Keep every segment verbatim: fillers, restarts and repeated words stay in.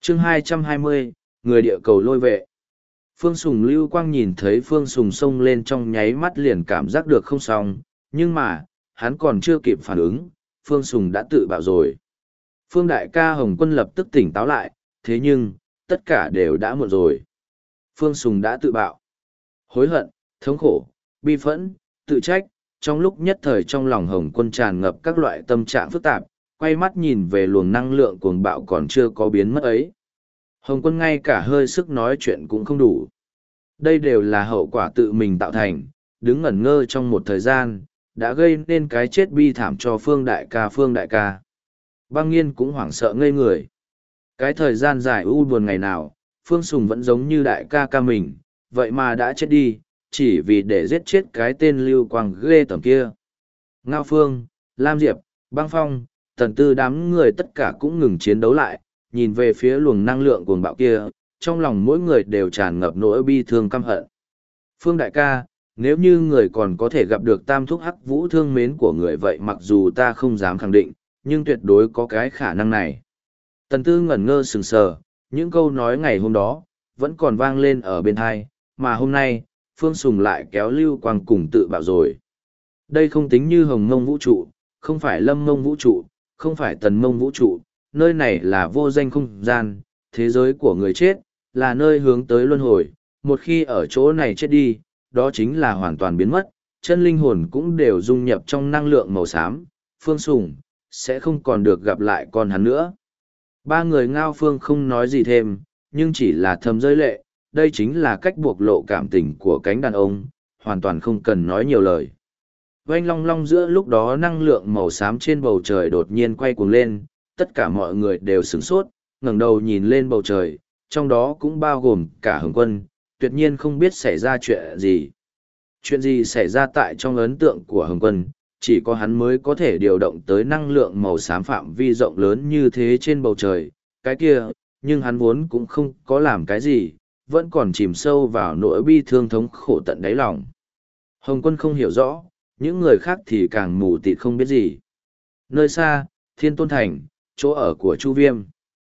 chương hai trăm hai mươi, người địa cầu lôi vệ. Phương Sùng Lưu Quang nhìn thấy Phương Sùng xông lên trong nháy mắt liền cảm giác được không xong, nhưng mà, hắn còn chưa kịp phản ứng, Phương Sùng đã tự bạo rồi. Phương đại ca Hồng Quân lập tức tỉnh táo lại, thế nhưng, tất cả đều đã muộn rồi. Phương Sùng đã tự bạo. Hối hận, thống khổ, bi phẫn, tự trách, trong lúc nhất thời trong lòng Hồng Quân tràn ngập các loại tâm trạng phức tạp, quay mắt nhìn về luồng năng lượng cuồng bạo còn chưa có biến mất ấy. Hồng Quân ngay cả hơi sức nói chuyện cũng không đủ. Đây đều là hậu quả tự mình tạo thành, đứng ngẩn ngơ trong một thời gian, đã gây nên cái chết bi thảm cho Phương đại ca Phương đại ca. Băng Nghiên cũng hoảng sợ ngây người. Cái thời gian dài u buồn ngày nào, Phương Sùng vẫn giống như đại ca ca mình, vậy mà đã chết đi, chỉ vì để giết chết cái tên Lưu Quang ghê tởm kia. Ngao Phương, Lam Diệp, Băng Phong, Tần Tư đám người tất cả cũng ngừng chiến đấu lại, nhìn về phía luồng năng lượng cuồng bạo kia, trong lòng mỗi người đều tràn ngập nỗi bi thương căm hận. Phương đại ca, nếu như người còn có thể gặp được tam thúc hắc vũ thương mến của người vậy mặc dù ta không dám khẳng định, nhưng tuyệt đối có cái khả năng này. Tần Tư ngẩn ngơ sừng sờ, những câu nói ngày hôm đó, vẫn còn vang lên ở bên tai, mà hôm nay, Phương Sùng lại kéo Lưu Quang cùng tự bạo rồi. Đây không tính như Hồng Mông Vũ Trụ, không phải Lâm Mông Vũ Trụ, không phải Tần Mông Vũ Trụ, nơi này là vô danh không gian, thế giới của người chết, là nơi hướng tới luân hồi, một khi ở chỗ này chết đi, đó chính là hoàn toàn biến mất, chân linh hồn cũng đều dung nhập trong năng lượng màu xám, Phương Sùng, sẽ không còn được gặp lại con hắn nữa. Ba người Ngao Phương không nói gì thêm, nhưng chỉ là thầm rơi lệ, đây chính là cách buộc lộ cảm tình của cánh đàn ông, hoàn toàn không cần nói nhiều lời. Oanh long long giữa lúc đó năng lượng màu xám trên bầu trời đột nhiên quay cuồng lên, tất cả mọi người đều sửng sốt, ngẩng đầu nhìn lên bầu trời, trong đó cũng bao gồm cả Hồng Quân, tuyệt nhiên không biết xảy ra chuyện gì. Chuyện gì xảy ra tại trong ấn tượng của Hồng Quân, chỉ có hắn mới có thể điều động tới năng lượng màu xám phạm vi rộng lớn như thế trên bầu trời, cái kia, nhưng hắn vốn cũng không có làm cái gì, vẫn còn chìm sâu vào nỗi bi thương thống khổ tận đáy lòng. Hồng Quân không hiểu rõ, những người khác thì càng mù tịt không biết gì. Nơi xa, Thiên Tôn Thành, chỗ ở của Chu Viêm.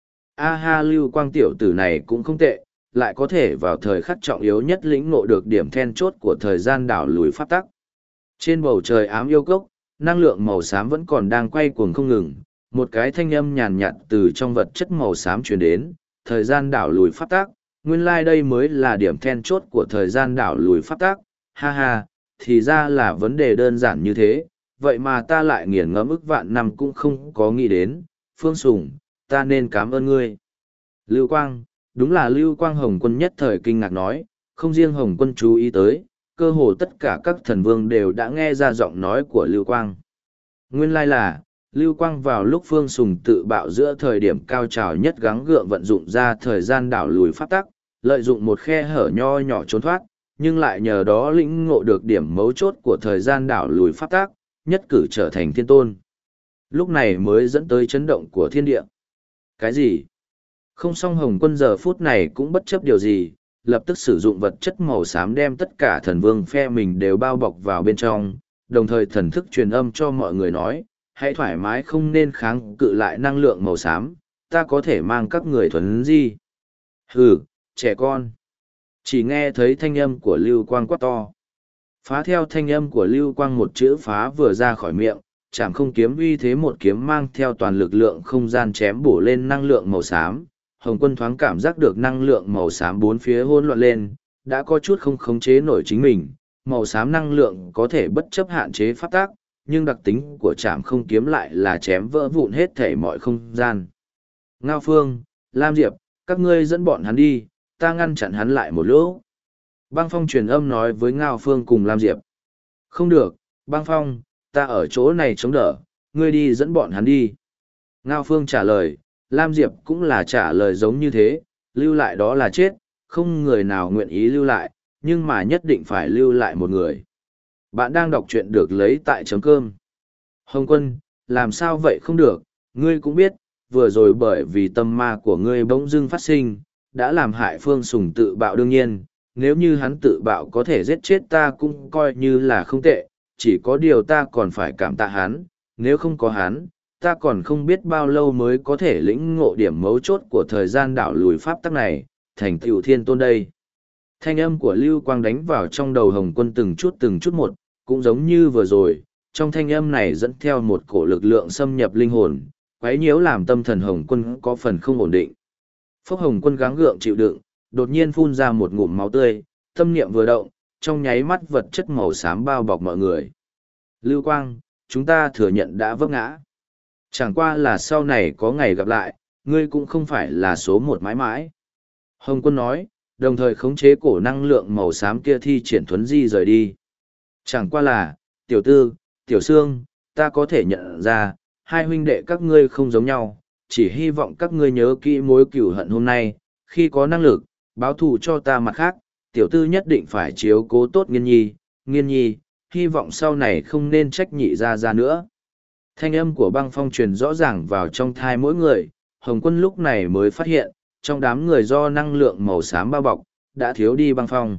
A ha, Lưu Quang tiểu tử này cũng không tệ, lại có thể vào thời khắc trọng yếu nhất lĩnh ngộ được điểm then chốt của thời gian đảo lùi pháp tắc. Trên bầu trời ám yêu cốc, năng lượng màu xám vẫn còn đang quay cuồng không ngừng, một cái thanh âm nhàn nhạt từ trong vật chất màu xám truyền đến, thời gian đảo lùi pháp tắc, nguyên lai like đây mới là điểm then chốt của thời gian đảo lùi pháp tắc, ha ha, thì ra là vấn đề đơn giản như thế, vậy mà ta lại nghiền ngẫm ức vạn năm cũng không có nghĩ đến, Phương Sùng, ta nên cảm ơn ngươi. Lưu Quang, đúng là Lưu Quang. Hồng Quân nhất thời kinh ngạc nói, không riêng Hồng Quân chú ý tới, cơ hồ tất cả các thần vương đều đã nghe ra giọng nói của Lưu Quang. Nguyên lai là, Lưu Quang vào lúc Phương Sùng tự bạo giữa thời điểm cao trào nhất gắng gượng vận dụng ra thời gian đảo lùi pháp tắc, lợi dụng một khe hở nho nhỏ trốn thoát, nhưng lại nhờ đó lĩnh ngộ được điểm mấu chốt của thời gian đảo lùi pháp tắc, nhất cử trở thành thiên tôn. Lúc này mới dẫn tới chấn động của thiên địa. Cái gì? Không song Hồng Quân giờ phút này cũng bất chấp điều gì, lập tức sử dụng vật chất màu xám đem tất cả thần vương phe mình đều bao bọc vào bên trong, đồng thời thần thức truyền âm cho mọi người nói, hãy thoải mái không nên kháng cự lại năng lượng màu xám, ta có thể mang các người thuần di. Hừ, trẻ con. Chỉ nghe thấy thanh âm của Lưu Quang quát to. Phá theo thanh âm của Lưu Quang một chữ phá vừa ra khỏi miệng, chảm không kiếm uy thế một kiếm mang theo toàn lực lượng không gian chém bổ lên năng lượng màu xám. Hồng Quân thoáng cảm giác được năng lượng màu xám bốn phía hỗn loạn lên, đã có chút không khống chế nổi chính mình. Màu xám năng lượng có thể bất chấp hạn chế pháp tác, nhưng đặc tính của chảm không kiếm lại là chém vỡ vụn hết thể mọi không gian. Ngao Phương, Lam Diệp, các ngươi dẫn bọn hắn đi, ta ngăn chặn hắn lại một lỗ. Băng Phong truyền âm nói với Ngao Phương cùng Lam Diệp. Không được, Băng Phong, ta ở chỗ này chống đỡ, ngươi đi dẫn bọn hắn đi. Ngao Phương trả lời, Lam Diệp cũng là trả lời giống như thế, lưu lại đó là chết, không người nào nguyện ý lưu lại, nhưng mà nhất định phải lưu lại một người. Bạn đang đọc truyện được lấy tại chấm cơm. Hồng Quân, làm sao vậy không được, ngươi cũng biết, vừa rồi bởi vì tâm ma của ngươi bỗng dưng phát sinh, đã làm hại Phương Sùng tự bạo đương nhiên, nếu như hắn tự bạo có thể giết chết ta cũng coi như là không tệ, chỉ có điều ta còn phải cảm tạ hắn, nếu không có hắn, ta còn không biết bao lâu mới có thể lĩnh ngộ điểm mấu chốt của thời gian đảo lùi pháp tắc này, thành tựu thiên tôn đây. Thanh âm của Lưu Quang đánh vào trong đầu Hồng Quân từng chút từng chút một, cũng giống như vừa rồi, trong thanh âm này dẫn theo một cổ lực lượng xâm nhập linh hồn, quấy nhiễu làm tâm thần Hồng Quân có phần không ổn định. Phốc Hồng Quân gắng gượng chịu đựng, đột nhiên phun ra một ngụm máu tươi, tâm niệm vừa động, trong nháy mắt vật chất màu xám bao bọc mọi người. Lưu Quang, chúng ta thừa nhận đã vấp ngã. Chẳng qua là sau này có ngày gặp lại, ngươi cũng không phải là số một mãi mãi. Hồng Quân nói, đồng thời khống chế cổ năng lượng màu xám kia thi triển thuấn di rời đi. Chẳng qua là, tiểu tư, tiểu sương, ta có thể nhận ra, hai huynh đệ các ngươi không giống nhau, chỉ hy vọng các ngươi nhớ kỹ mối cửu hận hôm nay, khi có năng lực, báo thù cho ta mặt khác, tiểu tư nhất định phải chiếu cố tốt nghiên nhi, nghiên nhi, hy vọng sau này không nên trách nhị ra ra nữa. Thanh âm của băng phong truyền rõ ràng vào trong thai mỗi người, Hồng Quân lúc này mới phát hiện, trong đám người do năng lượng màu xám bao bọc, đã thiếu đi băng phong.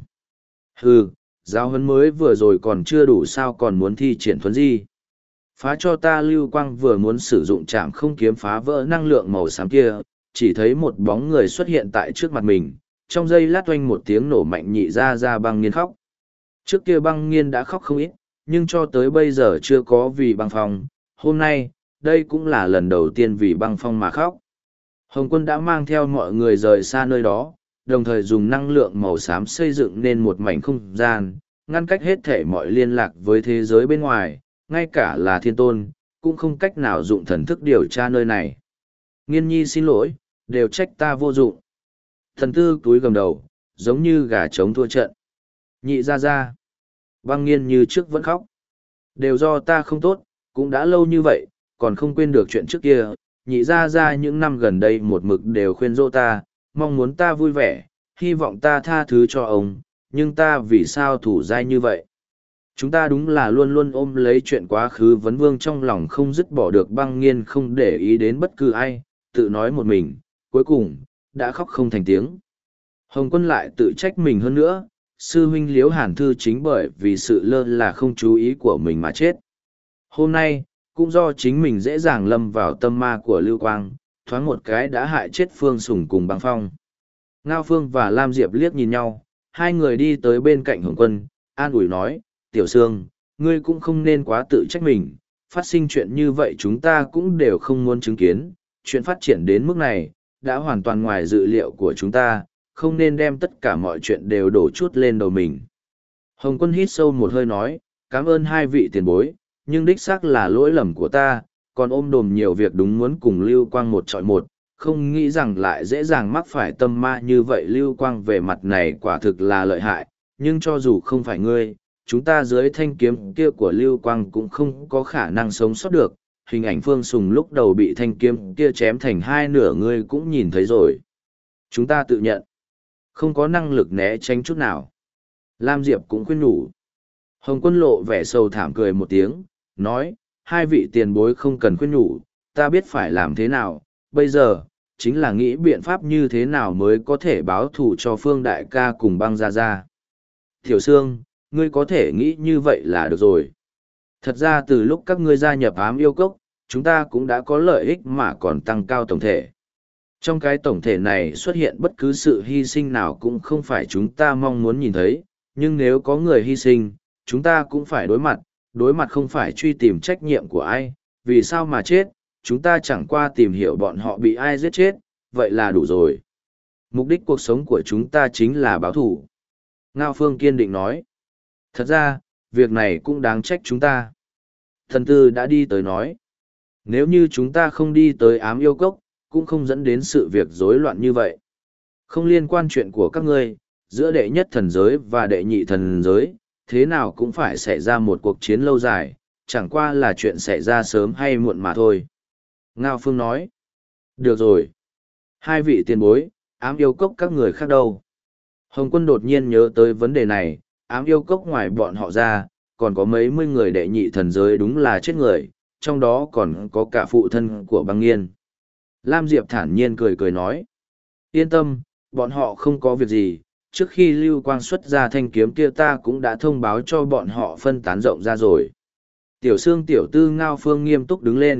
Hừ, giáo huấn mới vừa rồi còn chưa đủ sao còn muốn thi triển thuấn di. Phá cho ta. Lưu Quang vừa muốn sử dụng chạm không kiếm phá vỡ năng lượng màu xám kia, chỉ thấy một bóng người xuất hiện tại trước mặt mình, trong giây lát oanh một tiếng nổ mạnh nhị ra ra băng nghiên khóc. Trước kia băng nghiên đã khóc không ít, nhưng cho tới bây giờ chưa có vì băng phong, hôm nay, đây cũng là lần đầu tiên vì băng phong mà khóc. Hồng Quân đã mang theo mọi người rời xa nơi đó, đồng thời dùng năng lượng màu xám xây dựng nên một mảnh không gian, ngăn cách hết thể mọi liên lạc với thế giới bên ngoài, ngay cả là thiên tôn, cũng không cách nào dụng thần thức điều tra nơi này. Nghiên nhi xin lỗi, đều trách ta vô dụng. Thần tư túi gầm đầu, giống như gà trống thua trận. Nhị ra ra. Băng nghiên như trước vẫn khóc. Đều do ta không tốt, cũng đã lâu như vậy, còn không quên được chuyện trước kia. Nhị ra ra những năm gần đây một mực đều khuyên dỗ ta, mong muốn ta vui vẻ, hy vọng ta tha thứ cho ông, nhưng ta vì sao thủ dai như vậy? Chúng ta đúng là luôn luôn ôm lấy chuyện quá khứ vấn vương trong lòng không dứt bỏ được. Băng nghiên không để ý đến bất cứ ai, tự nói một mình, cuối cùng, đã khóc không thành tiếng. Hồng Quân lại tự trách mình hơn nữa, sư huynh Liễu Hàn Thư chính bởi vì sự lơ là không chú ý của mình mà chết. Hôm nay, cũng do chính mình dễ dàng lâm vào tâm ma của Lưu Quang, thoáng một cái đã hại chết Phương Sùng cùng Băng Phong. Ngao Phương và Lam Diệp liếc nhìn nhau, hai người đi tới bên cạnh Hồng Quân, an ủi nói, Tiểu Sương, ngươi cũng không nên quá tự trách mình, phát sinh chuyện như vậy chúng ta cũng đều không muốn chứng kiến, chuyện phát triển đến mức này, đã hoàn toàn ngoài dự liệu của chúng ta, không nên đem tất cả mọi chuyện đều đổ chút lên đầu mình. Hồng Quân hít sâu một hơi nói, cảm ơn hai vị tiền bối, nhưng đích xác là lỗi lầm của ta, còn ôm đồm nhiều việc đúng muốn cùng Lưu Quang một chọi một, không nghĩ rằng lại dễ dàng mắc phải tâm ma như vậy. Lưu Quang về mặt này quả thực là lợi hại, nhưng cho dù không phải ngươi, chúng ta dưới thanh kiếm kia của Lưu Quang cũng không có khả năng sống sót được. Hình ảnh Phương Sùng lúc đầu bị thanh kiếm kia chém thành hai nửa ngươi cũng nhìn thấy rồi. Chúng ta tự nhận, không có năng lực né tránh chút nào. Lam Diệp cũng khuyên nhủ. Hồng Quân lộ vẻ sầu thảm cười một tiếng, nói, hai vị tiền bối không cần khuyên nhủ, ta biết phải làm thế nào, bây giờ, chính là nghĩ biện pháp như thế nào mới có thể báo thù cho Phương Đại ca cùng Băng Gia Gia. Tiểu Sương, ngươi có thể nghĩ như vậy là được rồi. Thật ra từ lúc các ngươi gia nhập ám yêu cốc, chúng ta cũng đã có lợi ích mà còn tăng cao tổng thể. Trong cái tổng thể này xuất hiện bất cứ sự hy sinh nào cũng không phải chúng ta mong muốn nhìn thấy, nhưng nếu có người hy sinh, chúng ta cũng phải đối mặt, đối mặt không phải truy tìm trách nhiệm của ai, vì sao mà chết, chúng ta chẳng qua tìm hiểu bọn họ bị ai giết chết, vậy là đủ rồi. Mục đích cuộc sống của chúng ta chính là báo thù. Ngao Phương kiên định nói. Thật ra, việc này cũng đáng trách chúng ta. Thần Tư đã đi tới nói. Nếu như chúng ta không đi tới ám yêu cốc, cũng không dẫn đến sự việc rối loạn như vậy. Không liên quan chuyện của các ngươi, giữa đệ nhất thần giới và đệ nhị thần giới, thế nào cũng phải xảy ra một cuộc chiến lâu dài, chẳng qua là chuyện xảy ra sớm hay muộn mà thôi. Ngao Phương nói. Được rồi. Hai vị tiền bối, ám yêu cốc các người khác đâu? Hồng Quân đột nhiên nhớ tới vấn đề này, ám yêu cốc ngoài bọn họ ra, còn có mấy mươi người đệ nhị thần giới đúng là chết người, trong đó còn có cả phụ thân của Băng Nghiên. Lam Diệp thản nhiên cười cười nói. Yên tâm, bọn họ không có việc gì, trước khi Lưu Quang xuất ra thanh kiếm kia ta cũng đã thông báo cho bọn họ phân tán rộng ra rồi. Tiểu Sương tiểu tư Ngao Phương nghiêm túc đứng lên,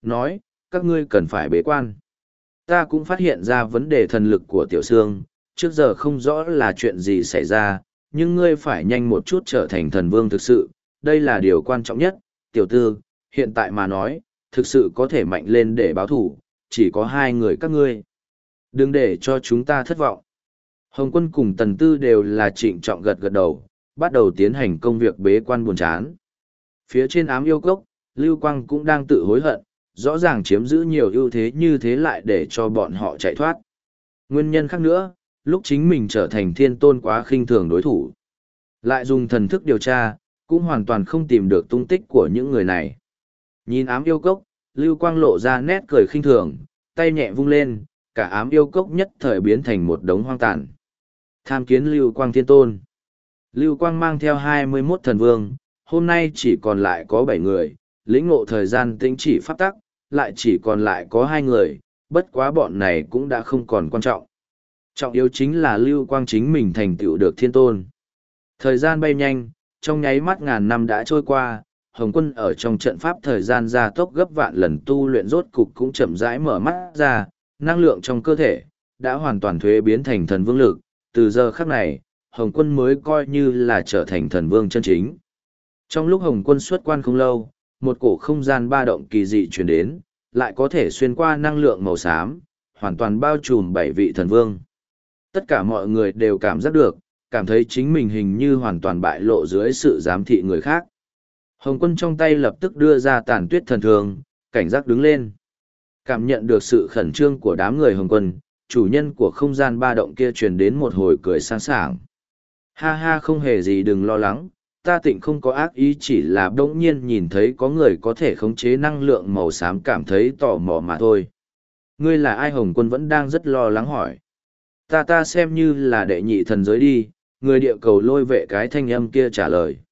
nói, các ngươi cần phải bế quan. Ta cũng phát hiện ra vấn đề thần lực của Tiểu Sương, trước giờ không rõ là chuyện gì xảy ra, nhưng ngươi phải nhanh một chút trở thành thần vương thực sự, đây là điều quan trọng nhất. Tiểu Tư, hiện tại mà nói, thực sự có thể mạnh lên để báo thủ, chỉ có hai người các ngươi. Đừng để cho chúng ta thất vọng. Hồng Quân cùng Tần Tư đều là trịnh trọng gật gật đầu, bắt đầu tiến hành công việc bế quan buồn chán. Phía trên ám yêu cốc, Lưu Quang cũng đang tự hối hận, rõ ràng chiếm giữ nhiều ưu thế như thế lại để cho bọn họ chạy thoát. Nguyên nhân khác nữa, lúc chính mình trở thành thiên tôn quá khinh thường đối thủ. Lại dùng thần thức điều tra, cũng hoàn toàn không tìm được tung tích của những người này. Nhìn ám yêu cốc, Lưu Quang lộ ra nét cười khinh thường, tay nhẹ vung lên, cả ám yêu cốc nhất thời biến thành một đống hoang tàn. Tham kiến Lưu Quang thiên tôn. Lưu Quang mang theo hai mươi mốt thần vương, hôm nay chỉ còn lại có bảy người, lĩnh ngộ thời gian tĩnh chỉ pháp tắc, lại chỉ còn lại có hai người, bất quá bọn này cũng đã không còn quan trọng. Trọng yếu chính là Lưu Quang chính mình thành tựu được thiên tôn. Thời gian bay nhanh, trong nháy mắt ngàn năm đã trôi qua, Hồng Quân ở trong trận pháp thời gian gia tốc gấp vạn lần tu luyện rốt cục cũng chậm rãi mở mắt ra, năng lượng trong cơ thể đã hoàn toàn thuế biến thành thần vương lực, từ giờ khắc này, Hồng Quân mới coi như là trở thành thần vương chân chính. Trong lúc Hồng Quân xuất quan không lâu, một cổ không gian ba động kỳ dị truyền đến, lại có thể xuyên qua năng lượng màu xám, hoàn toàn bao trùm bảy vị thần vương. Tất cả mọi người đều cảm giác được, cảm thấy chính mình hình như hoàn toàn bại lộ dưới sự giám thị người khác. Hồng Quân trong tay lập tức đưa ra tàn tuyết thần thương, cảnh giác đứng lên. Cảm nhận được sự khẩn trương của đám người Hồng Quân, chủ nhân của không gian ba động kia truyền đến một hồi cười sáng sảng. Ha ha, không hề gì, đừng lo lắng, ta tịnh không có ác ý, chỉ là bỗng nhiên nhìn thấy có người có thể khống chế năng lượng màu xám, cảm thấy tò mò mà thôi. Ngươi là ai? Hồng Quân vẫn đang rất lo lắng hỏi. Ta ta xem như là đệ nhị thần giới đi, người địa cầu lôi vệ, cái thanh âm kia trả lời.